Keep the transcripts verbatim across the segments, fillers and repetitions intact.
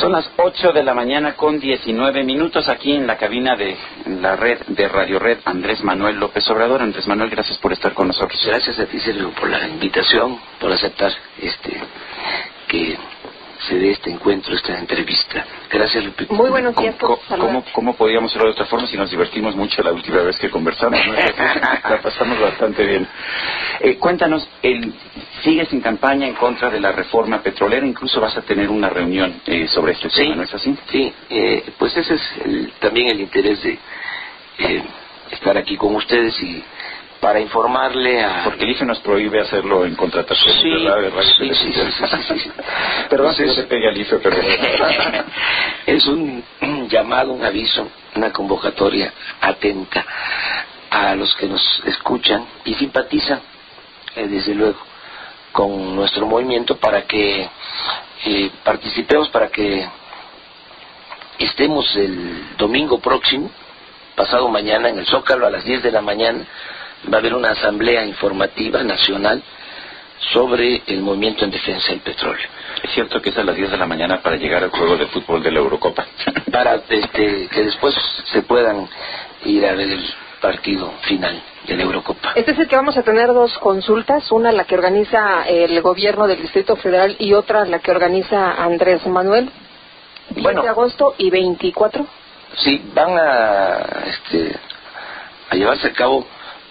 Son las ocho de la mañana con diecinueve minutos aquí en la cabina de la red de Radio Red Andrés Manuel López Obrador. Andrés Manuel, gracias por estar con nosotros. Gracias a ti, Sergio, por la invitación, por aceptar este que se dé este encuentro, esta entrevista. Gracias, Lupita. Muy buenos días. ¿Cómo, cómo, ¿Cómo podíamos hacerlo de otra forma si nos divertimos mucho la última vez que conversamos? ¿No? La pasamos bastante bien. Eh, cuéntanos, el, sigues en campaña en contra de la reforma petrolera, incluso vas a tener una reunión eh, sobre este tema, sí, ¿no es así? Sí, eh, pues ese es el, también el interés de eh, estar aquí con ustedes y para informarle a... Porque el I F E nos prohíbe hacerlo en contratación, sí, ¿verdad? De sí, sí, sí, sí, sí, sí. Perdón, Entonces, no se pegue al I F E, pero... Es un, un llamado, un aviso, una convocatoria atenta a los que nos escuchan y simpatizan, eh, desde luego, con nuestro movimiento para que eh, participemos, para que estemos el domingo próximo, pasado mañana, en el Zócalo a las diez de la mañana. Va a haber una asamblea informativa nacional sobre el movimiento en defensa del petróleo. Es cierto que es a las diez de la mañana para llegar al juego de fútbol de la Eurocopa. Para este, que después se puedan ir a ver el partido final de la Eurocopa. Este es el que vamos a tener dos consultas, una la que organiza el gobierno del Distrito Federal y otra la que organiza Andrés Manuel. diez bueno, de agosto y veinticuatro. Sí, van a, este, a llevarse a cabo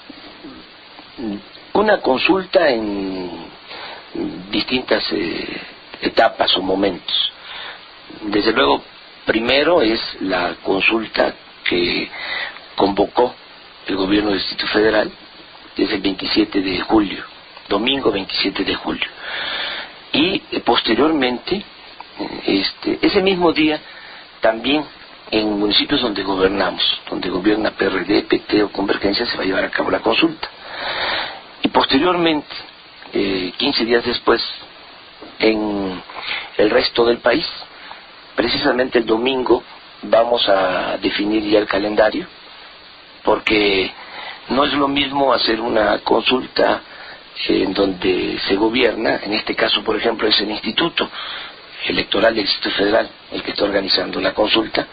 una consulta en distintas eh, etapas o momentos. Desde luego, primero es la consulta que convocó el gobierno del Distrito Federal, que es el veintisiete de julio, domingo veintisiete de julio. Y eh, posteriormente, este, ese mismo día, también en municipios donde gobernamos, donde gobierna P R D, P T o Convergencia, se va a llevar a cabo la consulta. Y posteriormente, eh, quince días después, en el resto del país, precisamente el domingo, vamos a definir ya el calendario, porque no es lo mismo hacer una consulta eh, en donde se gobierna, en este caso, por ejemplo, es el Instituto Electoral del Distrito Federal el que está organizando la consulta,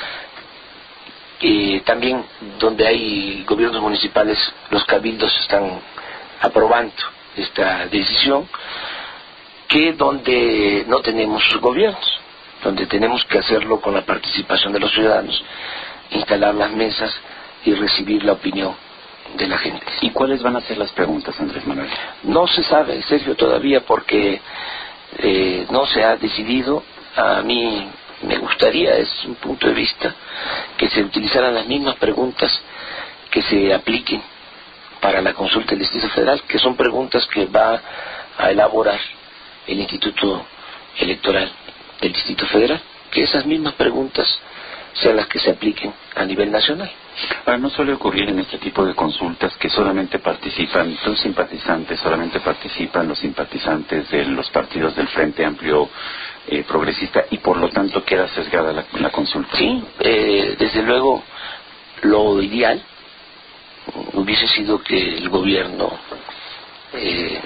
y también donde hay gobiernos municipales, los cabildos están aprobando esta decisión, que donde no tenemos gobiernos, donde tenemos que hacerlo con la participación de los ciudadanos, instalar las mesas y recibir la opinión de la gente. ¿Y cuáles van a ser las preguntas, Andrés Manuel? No se sabe, Sergio, todavía, porque eh, no se ha decidido. A mí me gustaría, es un punto de vista, que se utilizaran las mismas preguntas que se apliquen para la consulta del Distrito Federal, que son preguntas que va a elaborar el Instituto Electoral del Distrito Federal, que esas mismas preguntas sean las que se apliquen a nivel nacional. Ahora, no suele ocurrir en este tipo de consultas que solamente participan los simpatizantes, solamente participan los simpatizantes de los partidos del Frente Amplio eh, Progresista, y por lo tanto queda sesgada la, la consulta. Sí, eh, desde luego lo ideal hubiese sido que el gobierno eh,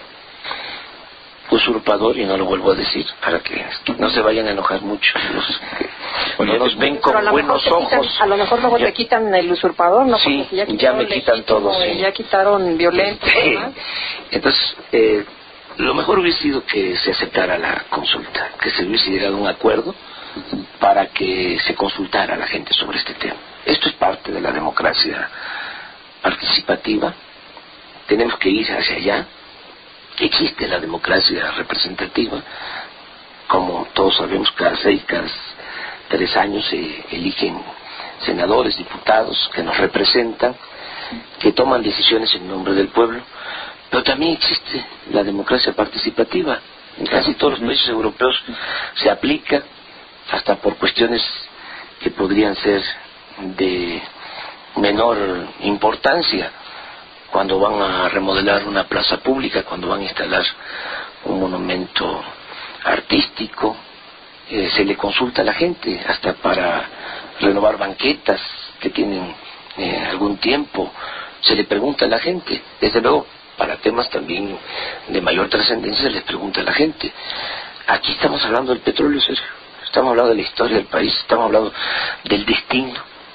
usurpador, y no lo vuelvo a decir para que no se vayan a enojar mucho los que bueno, nos ven con buenos ojos. Quitan, a lo mejor luego te quitan el usurpador, ¿no? Sí, ya, ya me quitan todo. Sí. Ya quitaron violencia. Sí. Entonces, eh, lo mejor hubiese sido que se aceptara la consulta, que se hubiese llegado a un acuerdo para que se consultara a la gente sobre este tema. Esto es parte de la democracia participativa. Tenemos que ir hacia allá. Existe la democracia representativa, como todos sabemos, cada seis, cada tres años se eligen senadores, diputados que nos representan, que toman decisiones en nombre del pueblo, pero también existe la democracia participativa. En casi todos los países europeos se aplica, hasta por cuestiones que podrían ser de menor importancia, cuando van a remodelar una plaza pública, cuando van a instalar un monumento artístico, eh, se le consulta a la gente, hasta para renovar banquetas que tienen eh, algún tiempo, se le pregunta a la gente. Desde luego, para temas también de mayor trascendencia, se les pregunta a la gente. Aquí estamos hablando del petróleo, Sergio. estamos hablando de la historia del país, estamos hablando del destino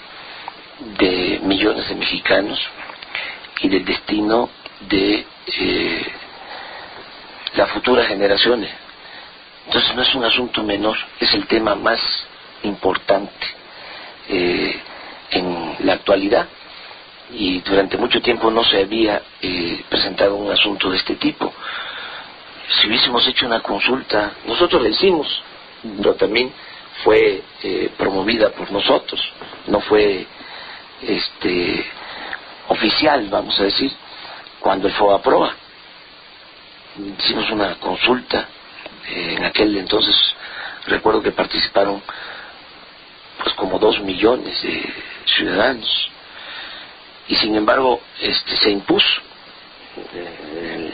de millones de mexicanos y del destino de eh, las futuras generaciones. Entonces no es un asunto menor, es el tema más importante eh, en la actualidad, y durante mucho tiempo no se había eh, presentado un asunto de este tipo. Si hubiésemos hecho una consulta, nosotros la hicimos, pero también fue eh, promovida por nosotros, no fue este oficial, vamos a decir, cuando el FOBAPROA. Hicimos una consulta, eh, en aquel entonces recuerdo que participaron pues como dos millones de ciudadanos, y sin embargo este se impuso el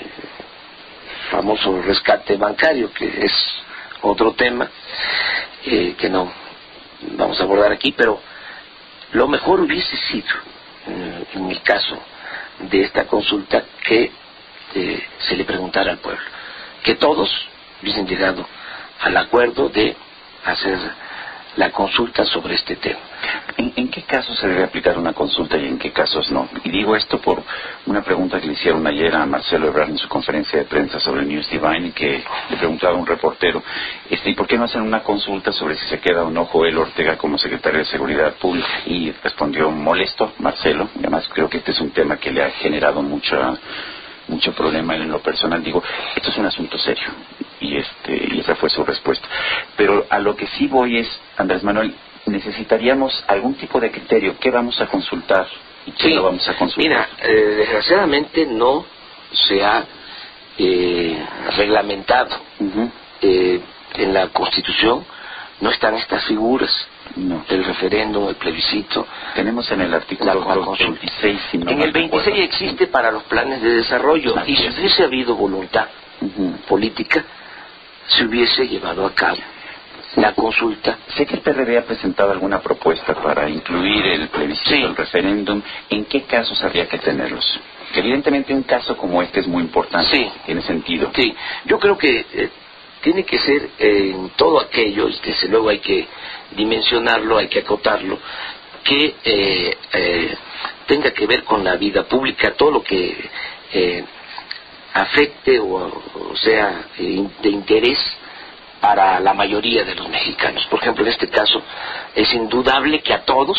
famoso rescate bancario, que es otro tema eh, que no vamos a abordar aquí, pero lo mejor hubiese sido, en, en el caso de esta consulta, que eh, se le preguntara al pueblo, que todos hubiesen llegado al acuerdo de hacer la consulta sobre este tema. ¿En, ¿En qué casos se debe aplicar una consulta y en qué casos no? Y digo esto por una pregunta que le hicieron ayer a Marcelo Ebrard en su conferencia de prensa sobre News Divine, y que le preguntaba a un reportero, este, ¿y por qué no hacen una consulta sobre si se queda o no Joel Ortega como secretario de Seguridad Pública? Y respondió molesto Marcelo, y además creo que este es un tema que le ha generado mucha mucho problema en lo personal. Digo, esto es un asunto serio, y este y esa fue su respuesta. Pero a lo que sí voy es, Andrés Manuel, necesitaríamos algún tipo de criterio. ¿Qué vamos a consultar y qué sí, no vamos a consultar? Mira, eh, desgraciadamente no se ha eh, reglamentado. Uh-huh. eh, en la Constitución no están estas figuras. No. El referéndum, el plebiscito. Tenemos en el artículo veintiséis. Si no en el veintiséis existe para los planes de desarrollo. Así y si es. hubiese habido voluntad uh-huh. política, se hubiese llevado a cabo la consulta. Sé que el P R D ha presentado alguna propuesta para incluir el plebiscito, sí. el referéndum. ¿En qué casos habría que tenerlos? Que evidentemente un caso como este es muy importante. Sí. Tiene sentido. Sí. Yo creo que eh, tiene que ser eh, en todo aquello, y desde luego hay que dimensionarlo, hay que acotarlo, que eh, eh, tenga que ver con la vida pública, todo lo que eh, afecte o, o sea eh, de interés para la mayoría de los mexicanos. Por ejemplo, en este caso es indudable que a todos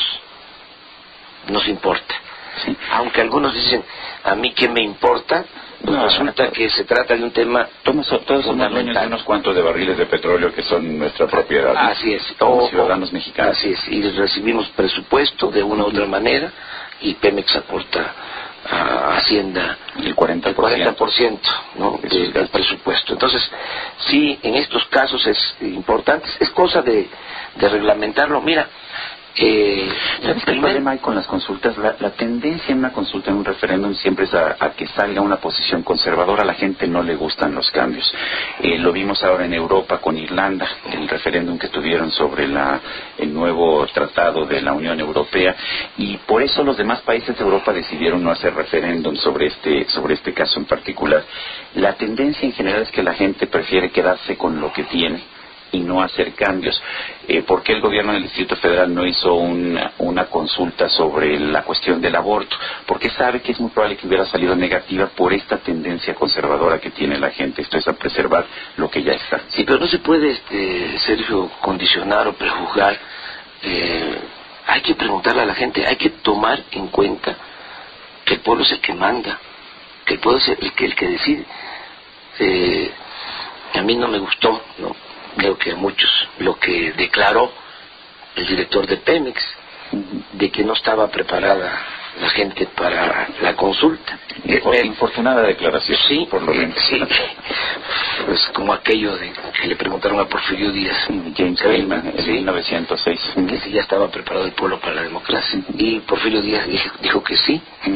nos importa. Sí. Aunque algunos dicen, a mí qué me importa, pues no, resulta no, que se trata de un tema todos, todos somos dueños de unos cuantos de barriles de petróleo que son nuestra propiedad. Así es. Como ciudadanos mexicanos. Así es. Y recibimos presupuesto de una u otra manera, y Pemex aporta a Hacienda el cuarenta por ciento, el cuarenta por ciento, ¿no? de, del presupuesto. Entonces, sí, en estos casos es importante, es cosa de, de reglamentarlo. Mira, Eh, ¿sabes qué problema hay con las consultas? La, la tendencia en una consulta, en un referéndum, siempre es a, a que salga una posición conservadora. A la gente no le gustan los cambios. Eh, lo vimos ahora en Europa con Irlanda, el referéndum que tuvieron sobre la, el nuevo tratado de la Unión Europea, y por eso los demás países de Europa decidieron no hacer referéndum sobre este, sobre este caso en particular. La tendencia en general es que la gente prefiere quedarse con lo que tiene y no hacer cambios. Eh, ¿Por qué el gobierno del Distrito Federal no hizo una, una consulta sobre la cuestión del aborto? Porque sabe que es muy probable que hubiera salido negativa por esta tendencia conservadora que tiene la gente. Esto es a preservar lo que ya está. Sí, pero no se puede, este, Sergio, condicionar o prejuzgar. Eh, hay que preguntarle a la gente, hay que tomar en cuenta que el pueblo es el que manda, que el pueblo es el que, el que decide. Eh, a mí no me gustó, ¿no? Creo que a muchos, lo que declaró el director de Pemex, de que no estaba preparada la gente para la consulta. Por eh, infortunada declaración. Sí, por lo menos. Sí. Pues como aquello de que le preguntaron a Porfirio Díaz, James Cayman, en ¿sí? mil novecientos seis, que si ya estaba preparado el pueblo para la democracia. Uh-huh. Y Porfirio Díaz dijo, dijo que sí. Uh-huh.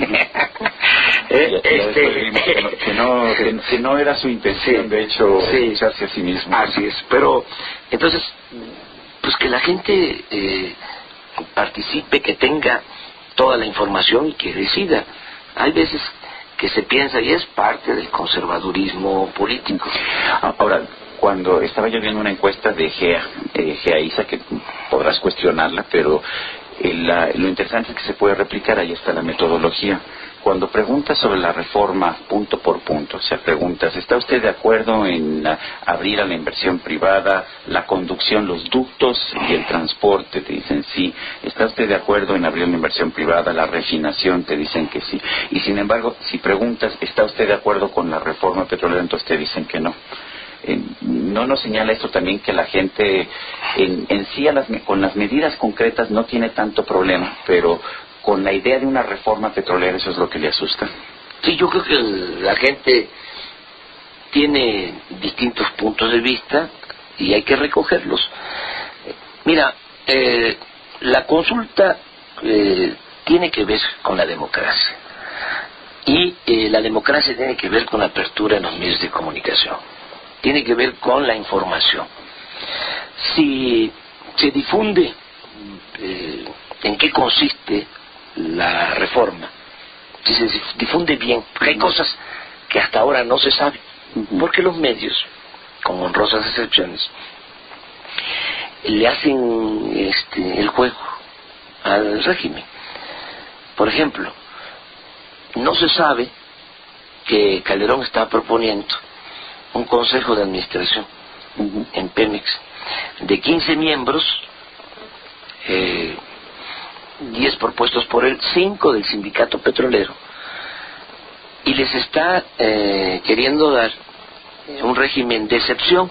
eh, ya, ya este... que, no, que, no, que, que no era su intención, sí. de hecho, sí. escucharse a sí mismo. Así es. Pero entonces, pues que la gente eh, participe, que tenga toda la información y que decida. Hay veces que se piensa, y es parte del conservadurismo político. Ahora, cuando estaba yo viendo una encuesta de GEA, eh, GEAISA, que podrás cuestionarla, pero eh, la, lo interesante es que se puede replicar, ahí está la metodología. Cuando preguntas sobre la reforma punto por punto, o sea, preguntas, ¿está usted de acuerdo en uh, abrir a la inversión privada la conducción, los ductos y el transporte? Te dicen sí. ¿Está usted de acuerdo en abrir la inversión privada, la refinación? Te dicen que sí. Y sin embargo, si preguntas, ¿está usted de acuerdo con la reforma petrolera? Entonces te dicen que no. Eh, ¿No nos señala esto también que la gente en, en sí a las, con las medidas concretas no tiene tanto problema, pero con la idea de una reforma petrolera eso es lo que le asusta? Sí, yo creo que la gente tiene distintos puntos de vista y hay que recogerlos. Mira, eh, la consulta eh, tiene que ver con la democracia y eh, la democracia tiene que ver con la apertura en los medios de comunicación, tiene que ver con la información. Si se difunde eh, en qué consiste la reforma, si se difunde bien, porque hay cosas que hasta ahora no se saben, porque los medios, con honrosas excepciones, le hacen este, el juego al régimen. Por ejemplo, no se sabe que Calderón está proponiendo un consejo de administración uh-huh. en Pemex de quince miembros, eh, diez propuestos por él, cinco del sindicato petrolero, y les está eh, queriendo dar un régimen de excepción.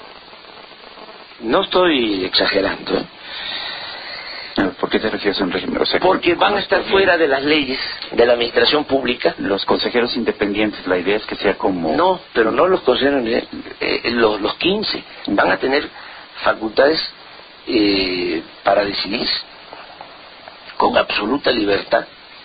No estoy exagerando, ¿eh? ¿Por qué te refieres a un régimen? O sea, porque van a estar fuera de las leyes de la administración pública. Los consejeros independientes, la idea es que sea como... No, pero no los consejeros, eh, eh, los, los quince van a tener facultades eh, para decidir con absoluta libertad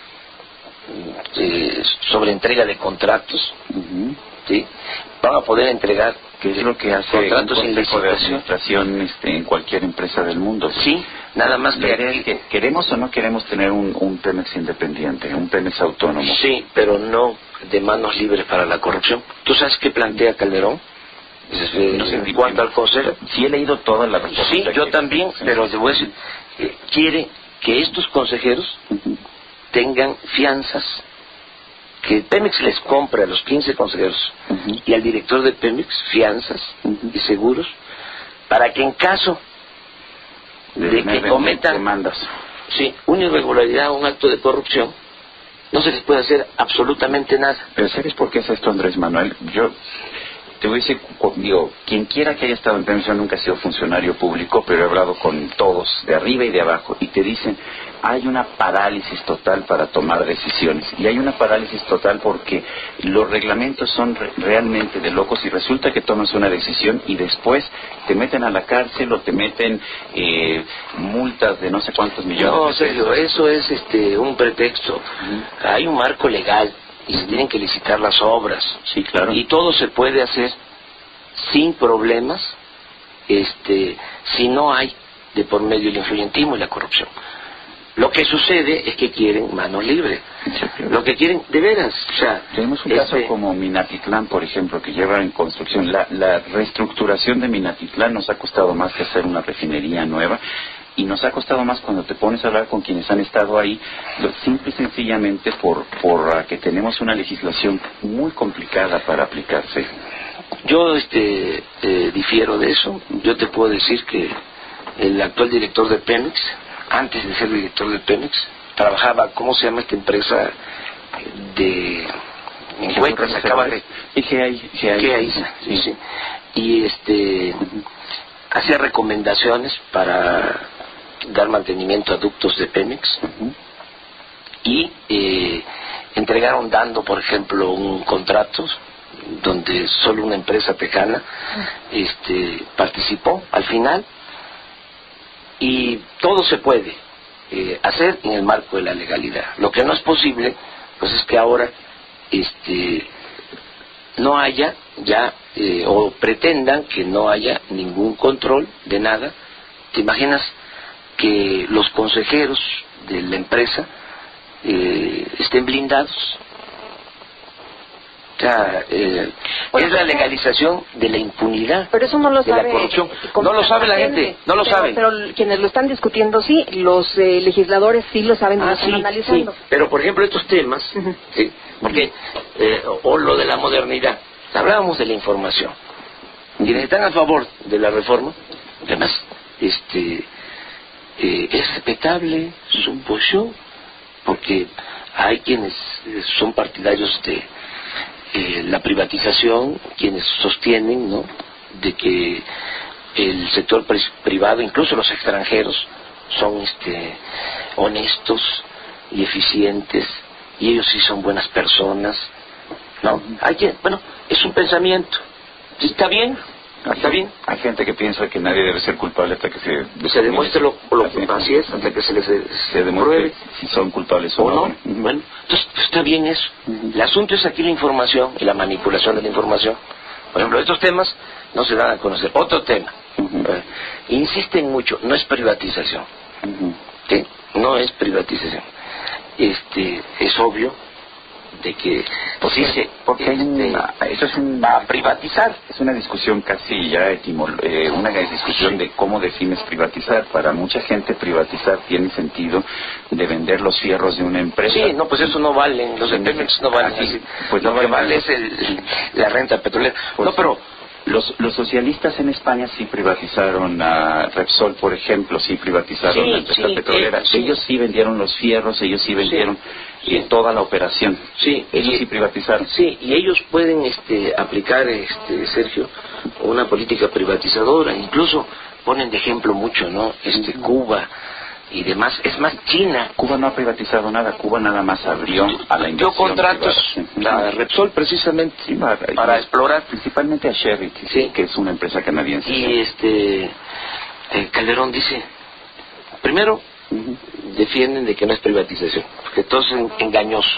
eh, sobre entrega de contratos, uh-huh. ¿sí? Van a poder entregar, que es lo que hace contratos un consejo de administración este, en cualquier empresa del mundo. Sí, nada más que, que, que queremos o no queremos tener un, un Pemex independiente, un Pemex autónomo. Sí, pero no de manos libres para la corrupción. ¿Tú sabes qué plantea Calderón? Eh, no sé, en cuanto al consejo. Sí he leído toda la respuesta. Sí, yo también, sí. Pero te voy a decir, eh, quiere que estos consejeros uh-huh. tengan fianzas, que Pemex les compre a los quince consejeros uh-huh. y al director de Pemex fianzas uh-huh. y seguros, para que en caso de, de que cometan demandas, sí, una irregularidad o un acto de corrupción, no se les puede hacer absolutamente nada. Pero ¿sabes por qué es esto, Andrés Manuel? Yo te voy a decir, digo, quien quiera que haya estado en Pemex, yo nunca he sido funcionario público, pero he hablado con todos, de arriba y de abajo, y te dicen, hay una parálisis total para tomar decisiones, y hay una parálisis total porque los reglamentos son re- realmente de locos, y resulta que tomas una decisión y después te meten a la cárcel o te meten eh, multas de no sé cuántos millones no, de pesos. Sergio, eso es este un pretexto. Uh-huh. Hay un marco legal y se tienen que licitar las obras. Sí, claro. Y todo se puede hacer sin problemas, este, si no hay de por medio el influyentismo y la corrupción. Lo que sucede es que quieren mano libre. Sí, lo que quieren, de veras, o sea... Tenemos un caso este... como Minatitlán, por ejemplo, que lleva en construcción. La, la reestructuración de Minatitlán nos ha costado más que hacer una refinería nueva. Y nos ha costado más cuando te pones a hablar con quienes han estado ahí, simple y sencillamente por, por que tenemos una legislación muy complicada para aplicarse. Yo este eh, difiero de eso. Yo te puedo decir que el actual director de Pemex, antes de ser director de Pemex, trabajaba, ¿cómo se llama esta empresa de encuentros? Se acaba de... GEAISA. Sí, sí. Y este hacía recomendaciones para dar mantenimiento a ductos de Pemex uh-huh. y eh, entregaron dando, por ejemplo, un contrato donde solo una empresa tejana este, participó al final, y todo se puede eh, hacer en el marco de la legalidad. Lo que no es posible pues es que ahora este no haya ya eh, o pretendan que no haya ningún control de nada. ¿Te imaginas que los consejeros de la empresa eh, estén blindados? O sea, eh, bueno, es la legalización de la impunidad, pero eso no lo de sabe, la corrupción. No lo sabe la gente, no lo pero, saben. Pero quienes lo están discutiendo sí, los eh, legisladores sí lo saben, y ah, lo están sí, analizando. Sí. Pero por ejemplo estos temas, uh-huh. sí, porque eh, o lo de la modernidad, hablábamos de la información. Quienes están a favor de la reforma, además, este, eh, es respetable su posición, porque hay quienes son partidarios de eh, la privatización, quienes sostienen, ¿no?, de que el sector privado, incluso los extranjeros, son este honestos y eficientes, y ellos sí son buenas personas. No, hay quien, bueno, es un pensamiento. ¿Está bien? ¿Está bien? Hay gente que piensa que nadie debe ser culpable hasta que se... Se demuestre lo, lo así, así es, hasta que se les se, se demuestre si son culpables o, o no. no. Uh-huh. Bueno, entonces está bien eso. Uh-huh. El asunto es aquí la información y la manipulación de la información. Por ejemplo, estos temas no se dan a conocer. Otro tema. Uh-huh. eh, insisten mucho, no es privatización. Uh-huh. ¿Sí? No es privatización. Este, es obvio de que pues sí, se, porque hay una, eso es un, va a privatizar, es una discusión casi ya etimol, eh, una discusión sí. de cómo defines privatizar. Para mucha gente privatizar tiene sentido de vender los fierros de una empresa. Sí, no, pues eso no valen, los Pemex no valen así, pues lo no que vale es el, la renta petrolera. Pues, no, pero Los, los socialistas en España sí privatizaron a Repsol, por ejemplo, sí privatizaron sí, la empresa sí, petrolera. Eh, sí. Ellos sí vendieron los fierros, ellos sí vendieron sí, eh, toda la operación. Sí, ellos y, sí privatizaron. Sí, y ellos pueden este, aplicar, este, Sergio, una política privatizadora. Incluso ponen de ejemplo mucho, ¿no? Este, Cuba y demás. Es más, China. Cuba no ha privatizado nada. Cuba nada más abrió a la inversión dio contratos privada. a Repsol precisamente sí, para, para explorar, principalmente a Sherry, que, sí. que es una empresa canadiense. Y este eh, Calderón dice, primero uh-huh. defienden de que no es privatización, porque todo es engañoso.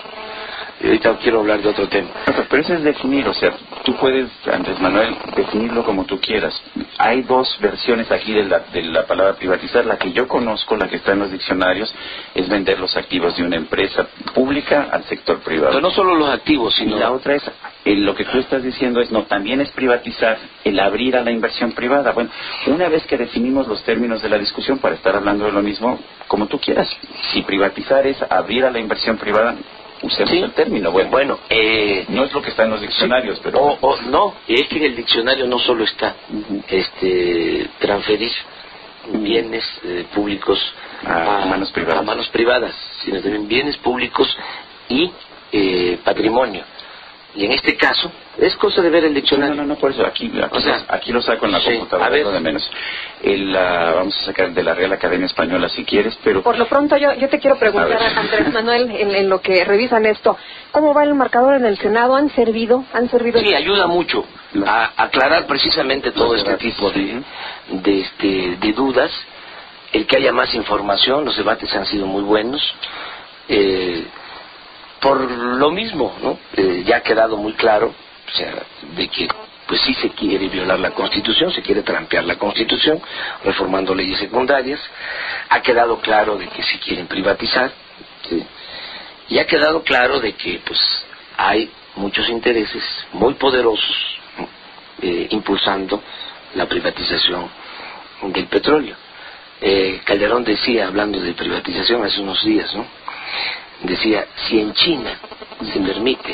Y ahorita quiero hablar de otro tema. Pero eso es definir, o sea, tú puedes, Andrés Manuel, definirlo como tú quieras. Hay dos versiones aquí de la, de la palabra privatizar. La que yo conozco, la que está en los diccionarios, es vender los activos de una empresa pública al sector privado. Pero no solo los activos, sino... Y la otra es, eh, lo que tú estás diciendo es, no, también es privatizar el abrir a la inversión privada. Bueno, una vez que definimos los términos de la discusión, para estar hablando de lo mismo, como tú quieras. Si privatizar es abrir a la inversión privada, usemos sí. el término. Bueno, bueno eh, no es lo que está en los diccionarios, sí. pero... O, o, no, es que en el diccionario no solo está uh-huh. este transferir uh-huh. bienes eh, públicos a, a, manos privadas. a manos privadas, sino también bienes públicos y eh, patrimonio. Y en este caso, es cosa de ver el diccionario. No, no, no, por eso, aquí, aquí, o sea, los, aquí lo saco en la sí, computadora, a ver. de menos. El, uh, vamos a sacar de la Real Academia Española si quieres, pero... Por lo pronto yo, yo te quiero preguntar, a Andrés Manuel, en, en lo que revisan esto, ¿cómo va el marcador en el Senado? ¿Han servido? ¿Han servido? Sí, ayuda mucho a aclarar precisamente todo este tipo de, de, este, de dudas, el que haya más información. Los debates han sido muy buenos. Eh, por lo mismo, ¿no? Eh, ya ha quedado muy claro, o sea, de que pues sí se quiere violar la Constitución, se quiere trampear la Constitución, reformando leyes secundarias. Ha quedado claro de que sí quieren privatizar, ¿sí? Y ha quedado claro de que pues hay muchos intereses muy poderosos eh, impulsando la privatización del petróleo. Eh, Calderón decía, hablando de privatización hace unos días, ¿no? Decía, si en China se permite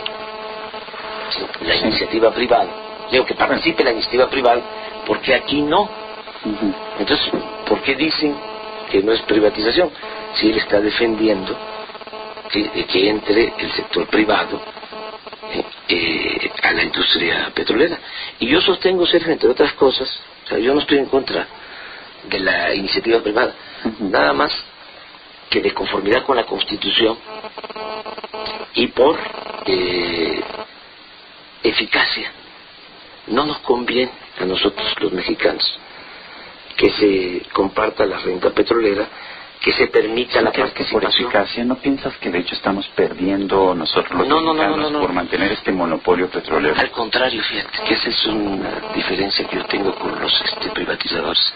¿sí? la iniciativa privada, digo que participe la iniciativa privada, ¿por qué aquí no? Uh-huh. Entonces, ¿por qué dicen que no es privatización? Si él está defendiendo ¿sí? que entre el sector privado eh, eh, a la industria petrolera. Y yo sostengo, Sergio, entre otras cosas, o sea, yo no estoy en contra de la iniciativa privada, uh-huh. nada más que de conformidad con la Constitución y por eh, eficacia. No nos conviene a nosotros los mexicanos que se comparta la renta petrolera, que se permita la participación. Por eficacia, ¿no piensas que de hecho estamos perdiendo nosotros los no, mexicanos no, no, no, no, por mantener este monopolio petrolero? Al contrario, fíjate, que esa es una diferencia que yo tengo con los este, privatizadores.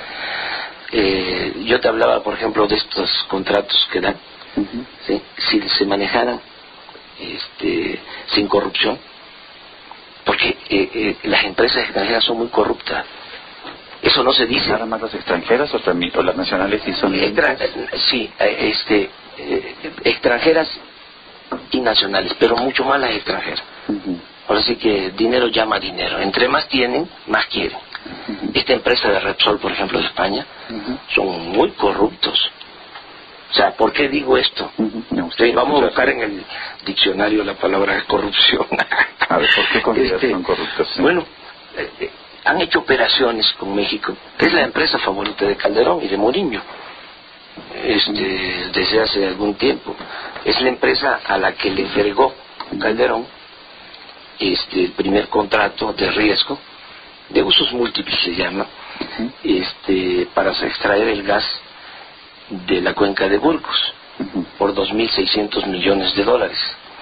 Eh, yo te hablaba, por ejemplo, de estos contratos que dan, uh-huh. ¿sí? Si se manejaran este, sin corrupción, porque eh, eh, las empresas extranjeras son muy corruptas. Eso no se dice. ¿Nada más las extranjeras o también o las nacionales sí son? Extra, sí, este, eh, extranjeras y nacionales, pero mucho más las extranjeras. Uh-huh. Ahora sí que dinero llama dinero. Entre más tienen, más quieren. Uh-huh. Esta empresa de Repsol, por ejemplo, de España, uh-huh. son muy corruptos. O sea, ¿por qué digo esto? Uh-huh. Sí, vamos a buscar en el diccionario la palabra corrupción. A ver, ¿por qué consideras que son corruptos? Sí. Bueno, eh, eh, han hecho operaciones con México. Es la empresa favorita de Calderón y de Mourinho. Este, desde hace algún tiempo. Es la empresa a la que le entregó Calderón este, el primer contrato de riesgo, de usos múltiples se llama, uh-huh. este, para extraer el gas de la cuenca de Burgos, uh-huh. por dos mil seiscientos millones de dólares.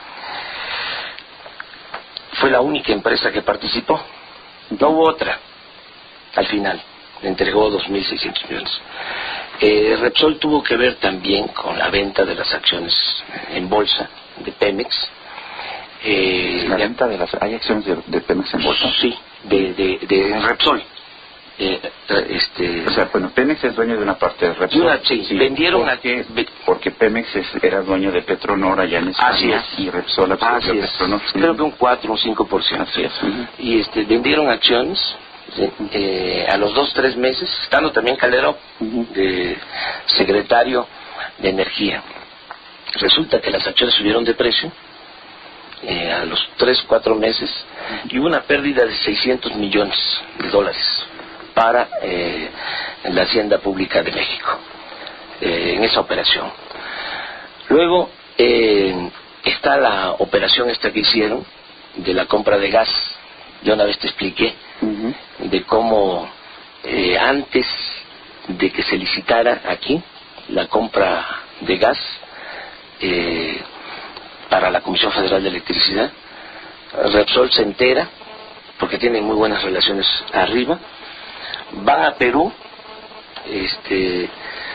Fue la única empresa que participó. No hubo otra. Al final, le entregó dos mil seiscientos millones. Eh, Repsol tuvo que ver también con la venta de las acciones en bolsa de Pemex. Eh, ¿La venta de las hay acciones de, de Pemex en bolsa? Sí, de, de, de Repsol. Eh, este, o sea, bueno, Pemex es dueño de una parte de Repsol. Una, sí, sí, vendieron porque, a... porque Pemex es, era dueño de Petronor allá en España. Así es. Y Repsol absorbió Petronor. Creo que un cuatro o un cinco por ciento. Así es. Uh-huh. Y este, vendieron acciones. Sí, eh, a los dos, tres meses, estando también Calderón, uh-huh. de secretario de Energía. Resulta que las acciones subieron de precio eh, a los tres, cuatro meses y hubo una pérdida de seiscientos millones de dólares para eh, la Hacienda Pública de México eh, en esa operación. Luego eh, está la operación esta que hicieron de la compra de gas. Yo una vez te expliqué uh-huh. de cómo eh, antes de que se licitara aquí la compra de gas eh, para la Comisión Federal de Electricidad, Repsol se entera, porque tiene muy buenas relaciones arriba, van a Perú, este,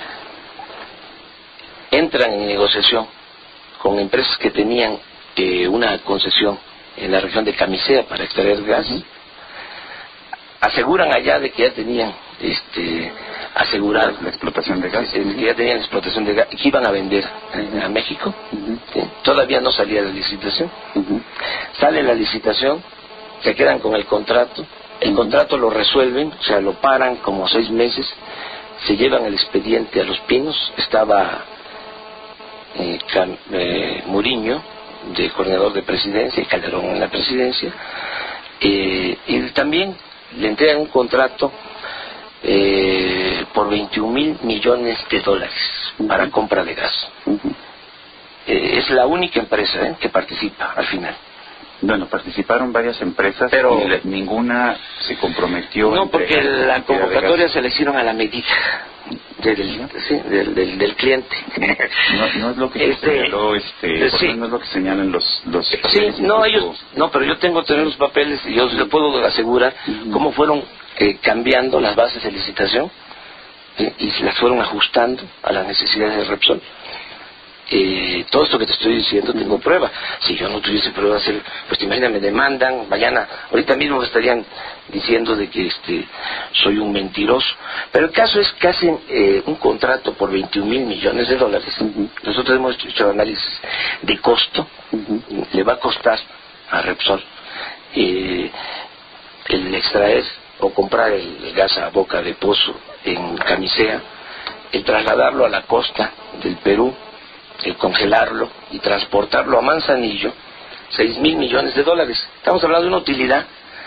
entran en negociación con empresas que tenían eh, una concesión en la región de Camisea para extraer gas, uh-huh. aseguran allá de que ya tenían este asegurado la explotación de gas, que ya tenían explotación de gas y que iban a vender uh-huh. a México. Uh-huh. ¿Sí? Todavía no salía la licitación. Uh-huh. Sale la licitación, se quedan con el contrato, el uh-huh. contrato lo resuelven, o sea, lo paran como seis meses, se llevan el expediente a Los Pinos, estaba eh, Cam, eh, Mourinho de coordinador de presidencia y Calderón en la presidencia, eh, y también le entregan un contrato eh, por veintiún mil millones de dólares uh-huh. para compra de gas. Uh-huh. Eh, es la única empresa eh, que participa al final. Bueno, participaron varias empresas, pero y le, ninguna se comprometió. No, porque la convocatoria se le hicieron a la medida del, sí, del, del, del cliente. No, no es lo que este, señaló, este, sí. no es lo que señalan los los. Sí, no ellos, no, pero yo tengo que tener los papeles y yo le puedo asegurar uh-huh. cómo fueron eh, cambiando las bases de licitación ¿sí? y se las fueron ajustando a las necesidades de Repsol. Eh, todo esto que te estoy diciendo tengo prueba. Si yo no tuviese pruebas, pues te imaginas, me demandan, mañana, ahorita mismo me estarían diciendo de que este soy un mentiroso. Pero el caso es que hacen eh, un contrato por veintiún mil millones de dólares. Uh-huh. Nosotros hemos hecho análisis de costo. Uh-huh. Le va a costar a Repsol eh, el extraer o comprar el gas a boca de pozo en Camisea, el trasladarlo a la costa del Perú, el congelarlo y transportarlo a Manzanillo, seis mil millones de dólares. Estamos hablando de una utilidad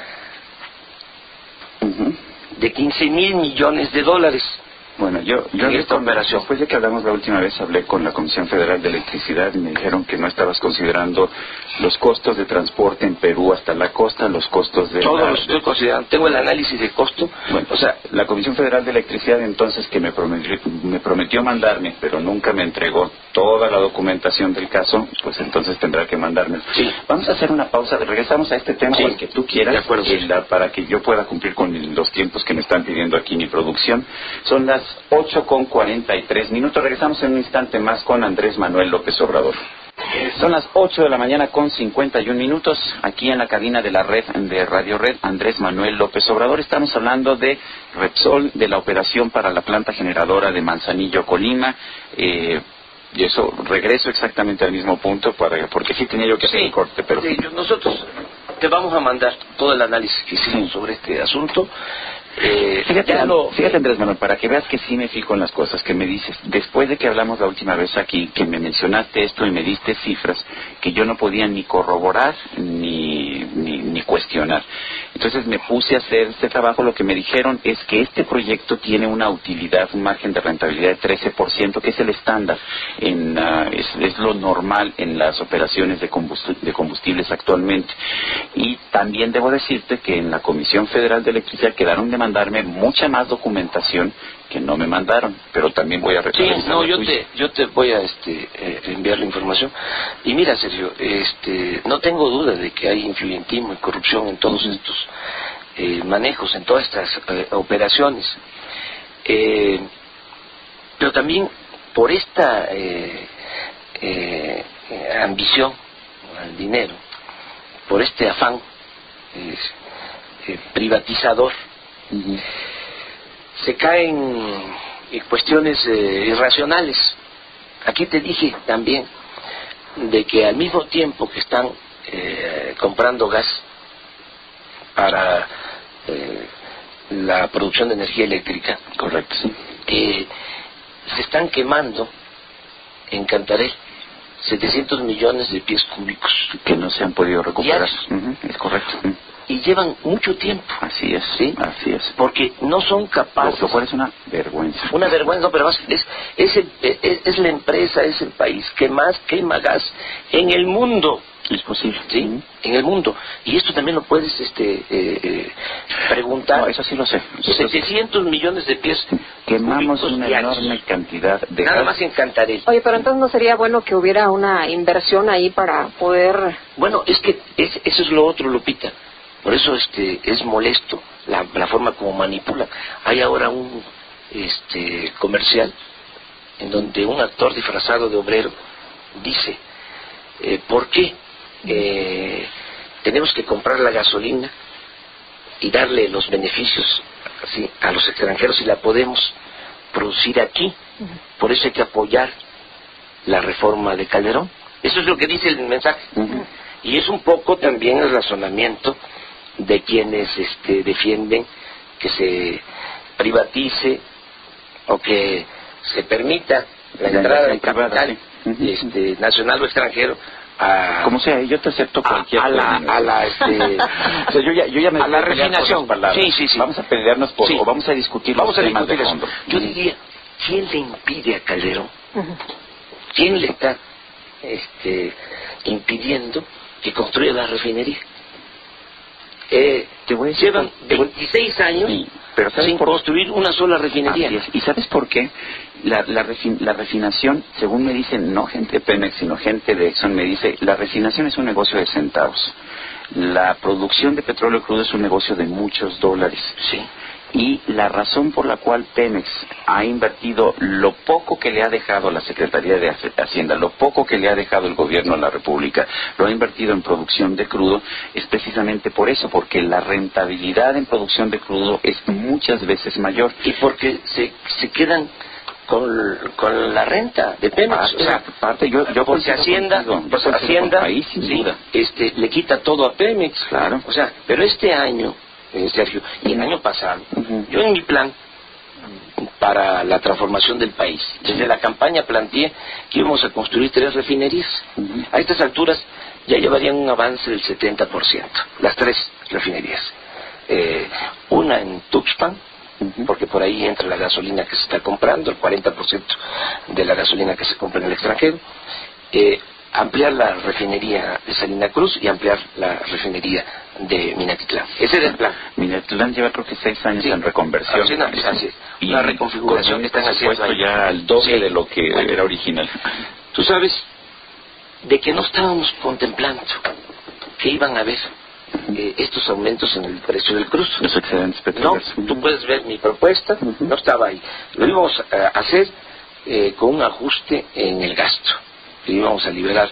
uh-huh. de quince mil millones de dólares. Bueno, yo, yo en esta operación. Después de que hablamos la última vez, hablé con la Comisión Federal de Electricidad y me dijeron que no estabas considerando los costos de transporte en Perú hasta la costa, los costos de... Todos los estoy considerando. Tengo el análisis de costo. Bueno, o sea, la Comisión Federal de Electricidad entonces que me prometió, me prometió mandarme, pero nunca me entregó toda la documentación del caso, pues entonces tendrá que mandarme. Sí. Vamos a hacer una pausa, regresamos a este tema sí. al que tú quieras, de acuerdo, sí. la, para que yo pueda cumplir con los tiempos que me están pidiendo aquí mi producción. Son las ocho con cuarenta y tres minutos. Regresamos en un instante más con Andrés Manuel López Obrador. Son las ocho de la mañana con cincuenta y un minutos, aquí en la cabina de la red de Radio Red, Andrés Manuel López Obrador. Estamos hablando de Repsol, de la operación para la planta generadora de Manzanillo, Colima. Eh, y eso, regreso exactamente al mismo punto, para, porque sí tenía yo que hacer sí, el corte. Pero sí, nosotros te vamos a mandar todo el análisis que hicimos sí. sobre este asunto. Eh, fíjate, lo, fíjate Andrés Manuel, para que veas que sí me fijo en las cosas que me dices. Después de que hablamos la última vez aquí, que me mencionaste esto y me diste cifras que yo no podía ni corroborar ni, ni, ni cuestionar. Entonces me puse a hacer este trabajo. Lo que me dijeron es que este proyecto tiene una utilidad, un margen de rentabilidad de trece por ciento, que es el estándar, en, uh, es, es lo normal en las operaciones de, combust- de combustibles actualmente. Y también debo decirte que en la Comisión Federal de Electricidad quedaron de mandarme mucha más documentación que no me mandaron, pero también voy a revisar. Sí, no, yo te, yo te voy a este, eh, enviar la información. Y mira, Sergio, este, no tengo duda de que hay influyentismo y corrupción en todos uh-huh. estos eh, manejos, en todas estas eh, operaciones. Eh, pero también por esta eh, eh, ambición al dinero, por este afán eh, eh, privatizador, uh-huh. se caen en cuestiones eh, irracionales. Aquí te dije también de que al mismo tiempo que están eh, comprando gas para eh, la producción de energía eléctrica, correcto, sí. eh, se están quemando en Cantarell setecientos millones de pies cúbicos que no se han podido recuperar. Uh-huh. Es correcto. Uh-huh. Y llevan mucho tiempo. Así es, ¿sí? Así es. Porque no son capaces. Lo cual es una vergüenza. Una vergüenza, no, pero más es, es, el, es, es la empresa, es el país que más quema gas en el mundo. Es posible. Sí, uh-huh. en el mundo. Y esto también lo puedes este eh, eh, preguntar. No, eso sí lo sé. setecientos millones de pies. Quemamos una diarios. enorme cantidad de Nada gas. más en Cantarell. Oye, pero entonces no sería bueno que hubiera una inversión ahí para poder... Bueno, es que es, eso es lo otro, Lupita. Por eso este es molesto la, la forma como manipulan. Hay ahora un este comercial en donde un actor disfrazado de obrero dice eh, ¿por qué eh, tenemos que comprar la gasolina y darle los beneficios así a los extranjeros si la podemos producir aquí? Por eso hay que apoyar la reforma de Calderón. Eso es lo que dice el mensaje. Uh-huh. Y es un poco también el razonamiento de quienes este, defienden que se privatice o que se permita la entrada de capital uh-huh. este, nacional o extranjero a, como sea, yo te acepto cualquier a, a la, a la este, o sea, yo ya, yo ya me a la refinación. Sí, sí, sí. Vamos a pelearnos por, sí. o vamos a discutir vamos los a temas discutir de fondo. Yo diría, ¿quién le impide a Calderón? Uh-huh. ¿Quién le está este, impidiendo que construya la refinería? Eh, te voy a decir, llevan veintiséis años sí, pero sin por... construir una sola refinería. Así es. ¿Y sabes por qué? La, la, refin... la refinación, según me dicen, no gente de Pemex, sino gente de Exxon, me dice, la refinación es un negocio de centavos. La producción de petróleo crudo es un negocio de muchos dólares. Sí. Y la razón por la cual Pemex ha invertido lo poco que le ha dejado la Secretaría de Hacienda, lo poco que le ha dejado el gobierno de la República, lo ha invertido en producción de crudo, es precisamente por eso, porque la rentabilidad en producción de crudo es muchas veces mayor. Y porque se, se quedan con, con la renta de Pemex. Parte, o sea, parte, yo, yo porque Hacienda, pues Hacienda país, sin sí, duda. Este, le quita todo a Pemex. Claro. O sea, pero este año, eh, Sergio, y el año pasado, uh-huh. yo en mi plan para la transformación del país, desde la campaña planteé que íbamos a construir tres refinerías. Uh-huh. A estas alturas ya llevarían un avance del setenta por ciento, las tres refinerías. Eh, una en Tuxpan, uh-huh. porque por ahí entra la gasolina que se está comprando, el cuarenta por ciento de la gasolina que se compra en el extranjero. Eh, ampliar la refinería de Salina Cruz y ampliar la refinería de Minatitlán. Ese era el plan. Minatitlán lleva creo que seis años sí. en reconversión. Sí, no, pues, así es. Y una reconfiguración que están haciendo ahí. Ya al doble sí. de lo que bueno, era original. Tú sabes de que no estábamos contemplando que iban a haber eh, estos aumentos en el precio del crudo. Los excedentes petroleros. No, uh-huh. tú puedes ver mi propuesta, uh-huh. no estaba ahí. Lo íbamos a hacer eh, con un ajuste en el gasto. Que íbamos a liberar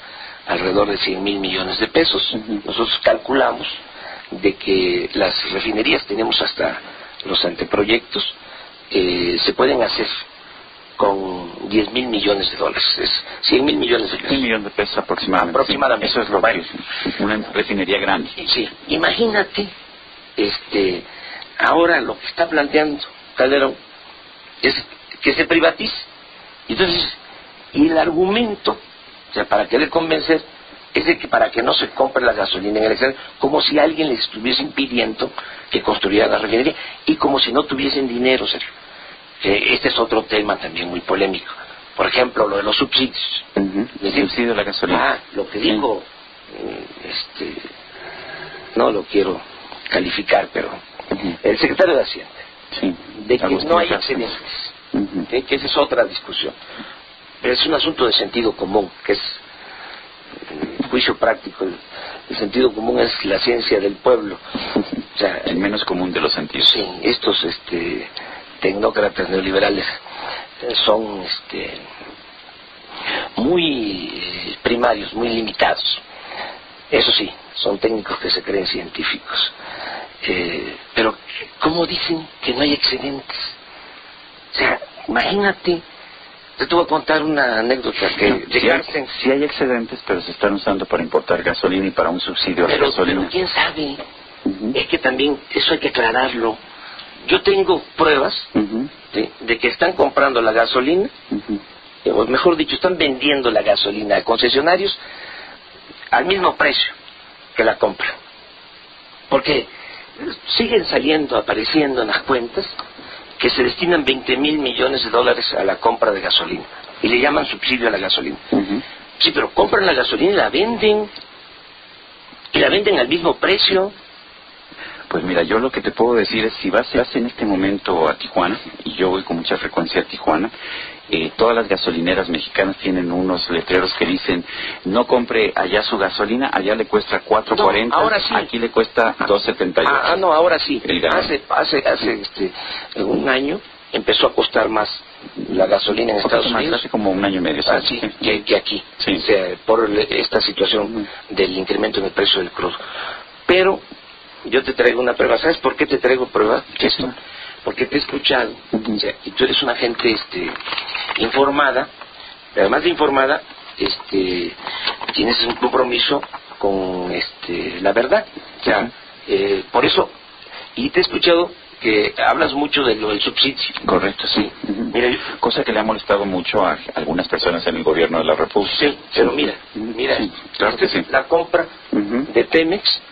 alrededor de cien mil millones de pesos. Uh-huh. Nosotros calculamos de que las refinerías, tenemos hasta los anteproyectos, eh, se pueden hacer con diez mil millones de dólares, es cien mil millones de pesos. Un millón de pesos aproximadamente. Aproximadamente. Eso es lo bueno. que una refinería grande. Sí, imagínate, este, ahora lo que está planteando Calderón es que se privatice. Entonces, y el argumento, o sea, para querer convencer, es de que para que no se compre la gasolina en el exterior, como si alguien les estuviese impidiendo que construyeran la refinería, y como si no tuviesen dinero, Sergio. Eh, este es otro tema también muy polémico. Por ejemplo, lo de los subsidios. Uh-huh. El subsidio de la gasolina. Ah, lo que digo, sí. este, no lo quiero calificar, pero uh-huh. el secretario de Hacienda, sí. de que Agustín no hay excedentes, uh-huh. ¿eh? que esa es otra discusión. Pero es un asunto de sentido común, que es juicio práctico. El, el sentido común es la ciencia del pueblo. O sea, el menos común de los sentidos. Sí, estos este, tecnócratas neoliberales son este, muy eh, primarios, muy limitados. Eso sí, son técnicos que se creen científicos. Eh, pero, ¿cómo dicen que no hay excedentes? O sea, imagínate. Te voy a contar una anécdota que no, si, hay, si hay excedentes, pero se están usando para importar gasolina y para un subsidio pero, a la gasolina. Pero quién sabe. Uh-huh. Es que también eso hay que aclararlo. Yo tengo pruebas uh-huh. de, de que están comprando la gasolina, uh-huh. o mejor dicho, están vendiendo la gasolina a concesionarios al mismo precio que la compran. Porque siguen saliendo, apareciendo en las cuentas que se destinan veinte mil millones de dólares a la compra de gasolina y le llaman subsidio a la gasolina. Uh-huh. Sí, pero compran la gasolina y la venden y la venden al mismo precio. Pues mira, yo lo que te puedo decir es, si vas, vas en este momento a Tijuana, y yo voy con mucha frecuencia a Tijuana, eh, todas las gasolineras mexicanas tienen unos letreros que dicen, no compre allá su gasolina, allá le cuesta cuatro cuarenta, no, ahora sí. Aquí le cuesta dos setenta y ocho. Ah, no, ahora sí. El hace hace, hace este, un año empezó a costar más la gasolina en Estados más, Unidos. Hace como un año y medio. Ah, sí, que, que aquí, sí. O sea, por esta situación del incremento en el precio del crudo. Pero yo te traigo una prueba. ¿Sabes por qué te traigo prueba? Esto. Sí. Porque te he escuchado, uh-huh. o sea, y tú eres una gente este, informada, además de informada, este, tienes un compromiso con este, la verdad. O sea, uh-huh. eh, por eso, y te he escuchado que hablas mucho de lo del subsidio. Correcto, sí. Uh-huh. Mira, cosa que le ha molestado mucho a algunas personas en el gobierno de la República. Sí, pero mira, mira, sí, claro que sí. La compra uh-huh. de Pemex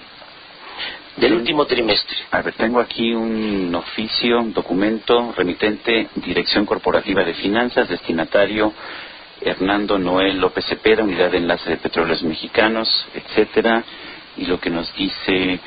del último trimestre. A ver, tengo aquí un oficio, un documento, remitente, Dirección Corporativa de Finanzas, destinatario Hernando Noel López Cepeda, Unidad de Enlace de Petróleos Mexicanos, etcétera. Y lo que nos dice,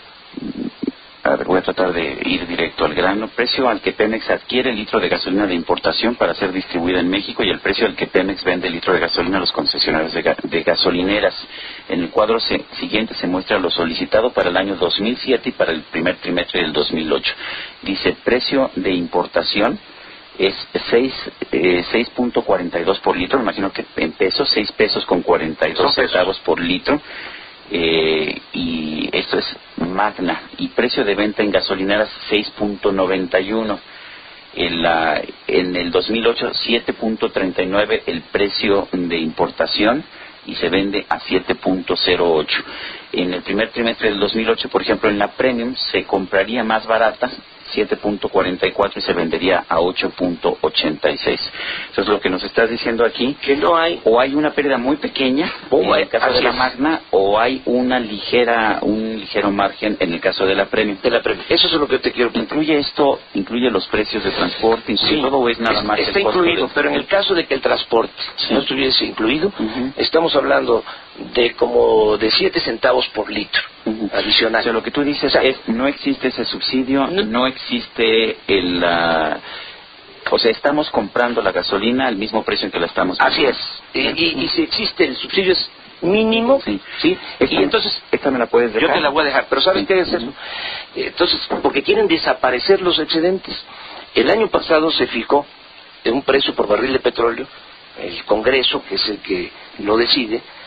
a ver, voy a tratar de ir directo al grano. Precio al que Pemex adquiere el litro de gasolina de importación para ser distribuida en México y el precio al que Pemex vende el litro de gasolina a los concesionarios de, ga de gasolineras. En el cuadro se siguiente se muestra lo solicitado para el año dos mil siete y para el primer trimestre del dos mil ocho. Dice, precio de importación es seis punto cuarenta y dos por litro, me imagino que en pesos, seis pesos con cuarenta y dos centavos por litro. Eh, y esto es Magna, y precio de venta en gasolineras seis punto noventa y uno, en, la, en el dos mil ocho siete punto treinta y nueve el precio de importación y se vende a siete punto cero ocho. En el primer trimestre del dos mil ocho, por ejemplo, en la Premium se compraría más barata, siete punto cuarenta y cuatro, y se vendería a ocho punto ochenta y seis. Entonces, lo que nos estás diciendo aquí, que no hay, o hay una pérdida muy pequeña oh, en el caso de la Magna, o hay una ligera, un ligero margen en el caso de la Premium. De la Premium. Eso es lo que yo te quiero preguntar. ¿Incluye esto, incluye los precios de transporte, incluye sí, todo, o es nada más está el incluido, de... pero en el caso de que el transporte sí. no estuviese incluido, uh-huh. estamos hablando de como de siete centavos por litro uh-huh. adicional. O sea, lo que tú dices o sea, es, no existe ese subsidio, no, no existe el... Uh, o sea, estamos comprando la gasolina al mismo precio en que la estamos comprando. Así es. Y, y, y si existe el subsidio es mínimo, sí. ¿sí? Esta, y entonces... Esta me la puedes dejar. Yo te la voy a dejar, pero ¿saben sí. qué es eso? Entonces, porque quieren desaparecer los excedentes. El año pasado se fijó un precio por barril de petróleo, el Congreso, que es el que lo decide,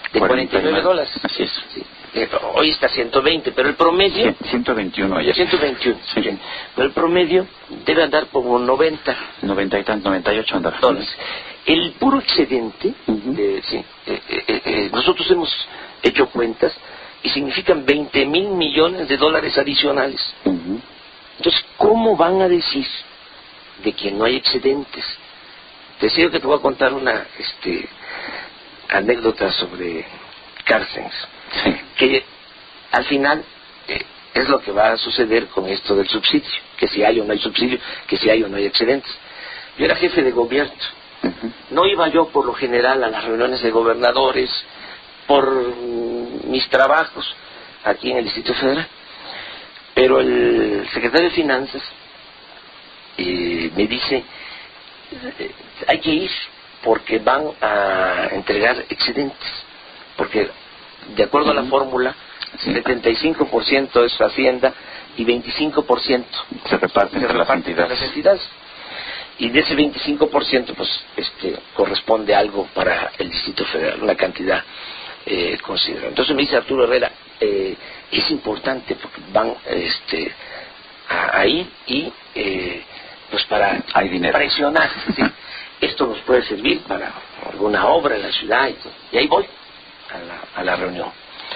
de cuarenta y nueve dólares. Así es. Sí. Eh, hoy está ciento veinte, pero el promedio... ciento veintiuno ayer. ciento veintiuno, sí. Bien. Pero el promedio debe andar por noventa. noventa y tanto, noventa y ocho andar. Dólares. El puro excedente, uh-huh. de, sí, eh, eh, eh, nosotros hemos hecho cuentas y significan veinte mil millones de dólares adicionales. Uh-huh. Entonces, ¿cómo van a decir de que no hay excedentes? Te decía que te voy a contar una este, anécdota sobre Carstens, sí. que al final eh, es lo que va a suceder con esto del subsidio, que si hay o no hay subsidio, que si hay o no hay excedentes. Yo era jefe de gobierno. Uh-huh. No iba yo por lo general a las reuniones de gobernadores por mis trabajos aquí en el Distrito Federal, pero el secretario de Finanzas eh, me dice eh, hay que ir porque van a entregar excedentes, porque de acuerdo uh-huh. a la fórmula sí. setenta y cinco por ciento es Hacienda y veinticinco por ciento se reparten entre las entidades. las entidades. Y de ese veinticinco por ciento pues este corresponde algo para el Distrito Federal, una cantidad eh, considerable. Entonces me dice Arturo Herrera, eh, es importante porque van este a, a ir y eh, pues para Hay dinero. presionar, ¿sí? Esto nos puede servir para alguna obra en la ciudad y todo. Y ahí voy a la, a la reunión.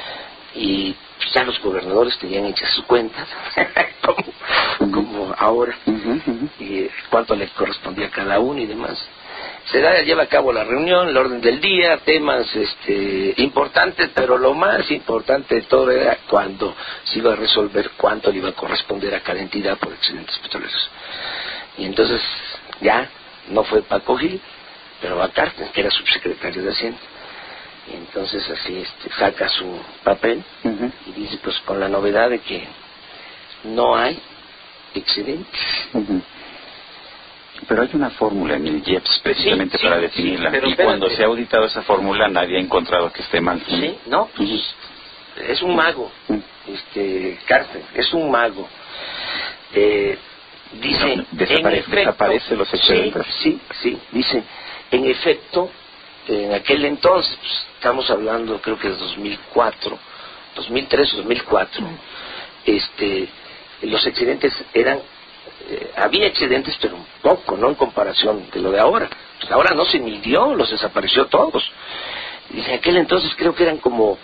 Y ya los gobernadores tenían hechas sus cuentas, como, como ahora, uh-huh, uh-huh. y cuánto le correspondía a cada uno y demás. Se da, lleva a cabo la reunión, el orden del día, temas este, importantes, pero lo más importante de todo era cuando se iba a resolver cuánto le iba a corresponder a cada entidad por excedentes petroleros. Y entonces ya no fue Paco Gil, pero va Carstens, que era subsecretario de Hacienda. Y entonces así este, saca su papel uh-huh. y dice, pues con la novedad de que no hay excedentes. Uh-huh. Pero hay una fórmula en el I E P S precisamente sí, para sí, definirla. Sí, y espérate. Cuando se ha auditado esa fórmula nadie ha encontrado que esté mal. Sí, no, pues uh-huh. es un mago, uh-huh. este Carstens, es un mago. Eh, dice, no, desapare- en efecto, desaparece los excedentes. Sí, sí, sí, dice, en efecto, en aquel entonces, pues, estamos hablando creo que de dos mil cuatro, dos mil tres o dos mil cuatro, uh-huh. este, los excedentes eran, eh, había excedentes pero un poco, no en comparación de lo de ahora. Pues ahora no se midió, los desapareció todos. Y en aquel entonces creo que eran como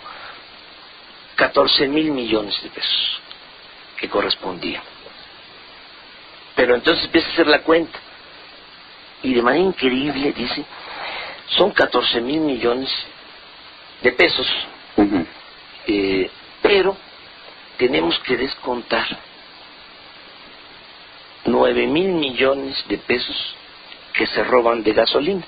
catorce mil millones de pesos que correspondían. Pero entonces empieza a hacer la cuenta y de manera increíble dice, son catorce mil millones de pesos, uh-huh. eh, pero tenemos que descontar nueve mil millones de pesos que se roban de gasolina,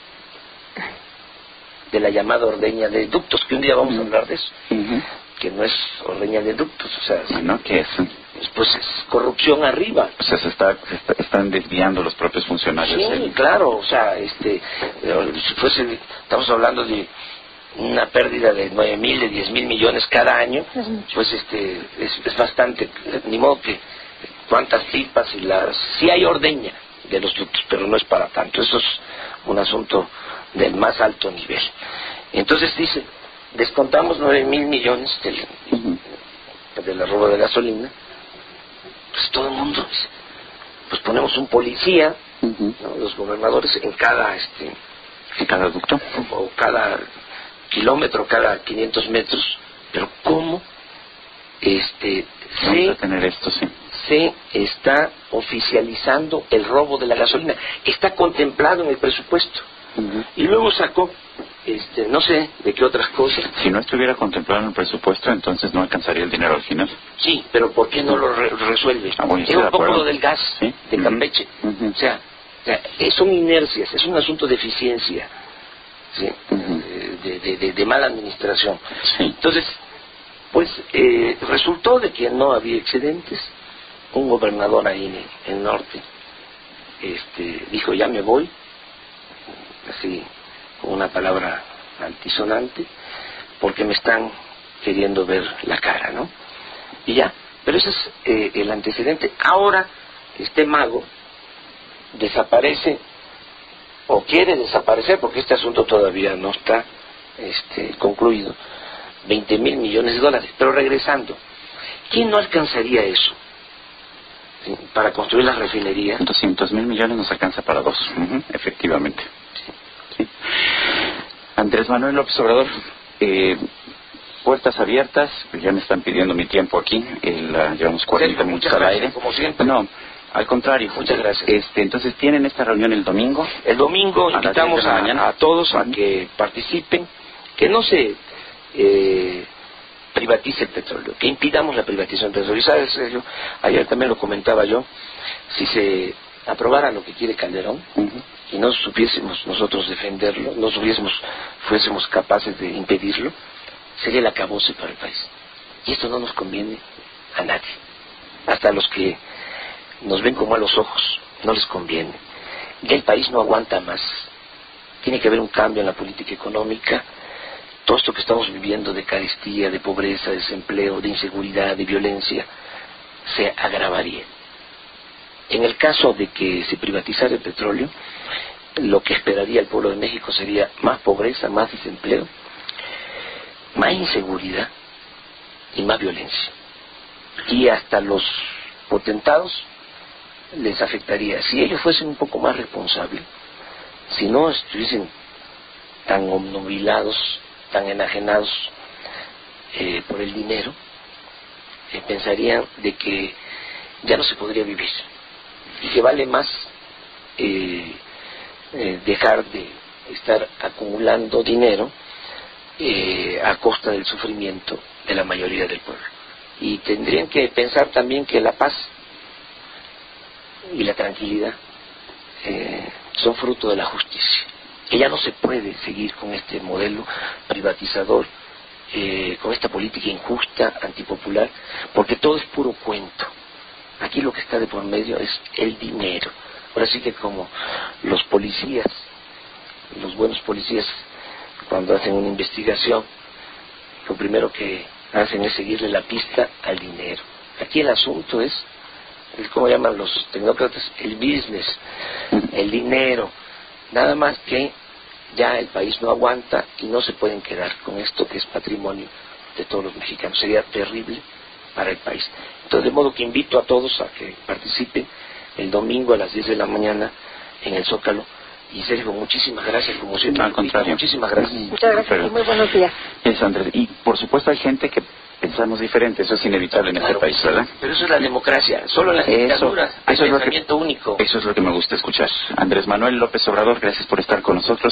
de la llamada ordeña de ductos, que un día vamos uh-huh. a hablar de eso, uh-huh. que no es ordeña de ductos, o sea, bueno, ¿qué es? Pues es corrupción arriba. O sea, se está, se está, están desviando los propios funcionarios. Sí, del... claro, o sea, este, si fuese, estamos hablando de una pérdida de nueve mil, de diez mil millones cada año, pues este, es, es bastante, ni modo que cuántas pipas y las, sí hay ordeña de los ductos, pero no es para tanto, eso es un asunto del más alto nivel. Entonces dice, descontamos nueve mil millones del, uh-huh. del robo de gasolina, pues todo el mundo, pues ponemos un policía, uh-huh. ¿no? Los gobernadores en cada este en cada ducto o cada kilómetro, cada quinientos metros, pero cómo este vamos se, a tener esto, sí. se está oficializando el robo de la gasolina, está contemplado en el presupuesto. Uh-huh. Y luego sacó este no sé de qué otras cosas. Si no estuviera contemplado en el presupuesto, entonces no alcanzaría el dinero al final. Sí, pero ¿por qué no lo re- resuelve? Ah, bueno, es un poco lo del gas, ¿sí? De uh-huh. Campeche. Uh-huh. O sea, o sea, son inercias, es un asunto de eficiencia, ¿sí? Uh-huh. de, de, de, de mala administración. Sí. Entonces, pues eh, resultó de que no había excedentes. Un gobernador ahí en el norte este, dijo, ya me voy, así con una palabra altisonante, porque me están queriendo ver la cara, ¿no? Y ya, pero ese es eh, el antecedente. Ahora este mago desaparece o quiere desaparecer, porque este asunto todavía no está este, concluido, veinte mil millones de dólares. Pero regresando, ¿quién no alcanzaría eso? ¿Sí? Para construir las refinerías. doscientos mil millones nos alcanza para dos, uh-huh, efectivamente. Sí. Sí. Andrés Manuel López Obrador, eh, puertas abiertas, ya me están pidiendo mi tiempo aquí, el, uh, llevamos cuarenta minutos al aire. Como siempre. No, al contrario. Muchas gracias. Este, entonces, ¿tienen esta reunión el domingo? El domingo invitamos a, a, a todos a que participen, que no se eh, privatice el petróleo, que impidamos la privatización del petróleo. Y sabes, yo, ayer también lo comentaba yo, si se aprobara lo que quiere Calderón, uh-huh, y no supiésemos nosotros defenderlo, no supiésemos, fuésemos capaces de impedirlo, sería el acabose para el país. Y esto no nos conviene a nadie. Hasta a los que nos ven como a los ojos, no les conviene. Ya el país no aguanta más. Tiene que haber un cambio en la política económica. Todo esto que estamos viviendo de carestía, de pobreza, de desempleo, de inseguridad, de violencia, se agravaría. En el caso de que se privatizara el petróleo, lo que esperaría el pueblo de México sería más pobreza, más desempleo, más inseguridad y más violencia. Y hasta los potentados les afectaría. Si ellos fuesen un poco más responsables, si no estuviesen tan obnubilados, tan enajenados eh, por el dinero, eh, pensarían de que ya no se podría vivir y que vale más eh, eh, dejar de estar acumulando dinero eh, a costa del sufrimiento de la mayoría del pueblo. Y tendrían que pensar también que la paz y la tranquilidad eh, son fruto de la justicia, que ya no se puede seguir con este modelo privatizador, eh, con esta política injusta, antipopular, porque todo es puro cuento. Aquí lo que está de por medio es el dinero. Ahora sí que como los policías, los buenos policías, cuando hacen una investigación, lo primero que hacen es seguirle la pista al dinero. Aquí el asunto es, es como llaman los tecnócratas, el business, el dinero. Nada más que ya el país no aguanta y no se pueden quedar con esto que es patrimonio de todos los mexicanos. Sería terrible para el país. Entonces, de modo que invito a todos a que participen el domingo a las diez de la mañana en el Zócalo. Y Sergio, muchísimas gracias, como siempre. Al contrario. Muchísimas gracias. Muchas gracias y muy buenos días. Es Andrés. Y por supuesto hay gente que pensamos diferente, eso es inevitable en claro, este país, ¿verdad? Pero eso es la democracia, solo en las dictaduras hay pensamiento único. Eso es lo que me gusta escuchar. Andrés Manuel López Obrador, gracias por estar con nosotros.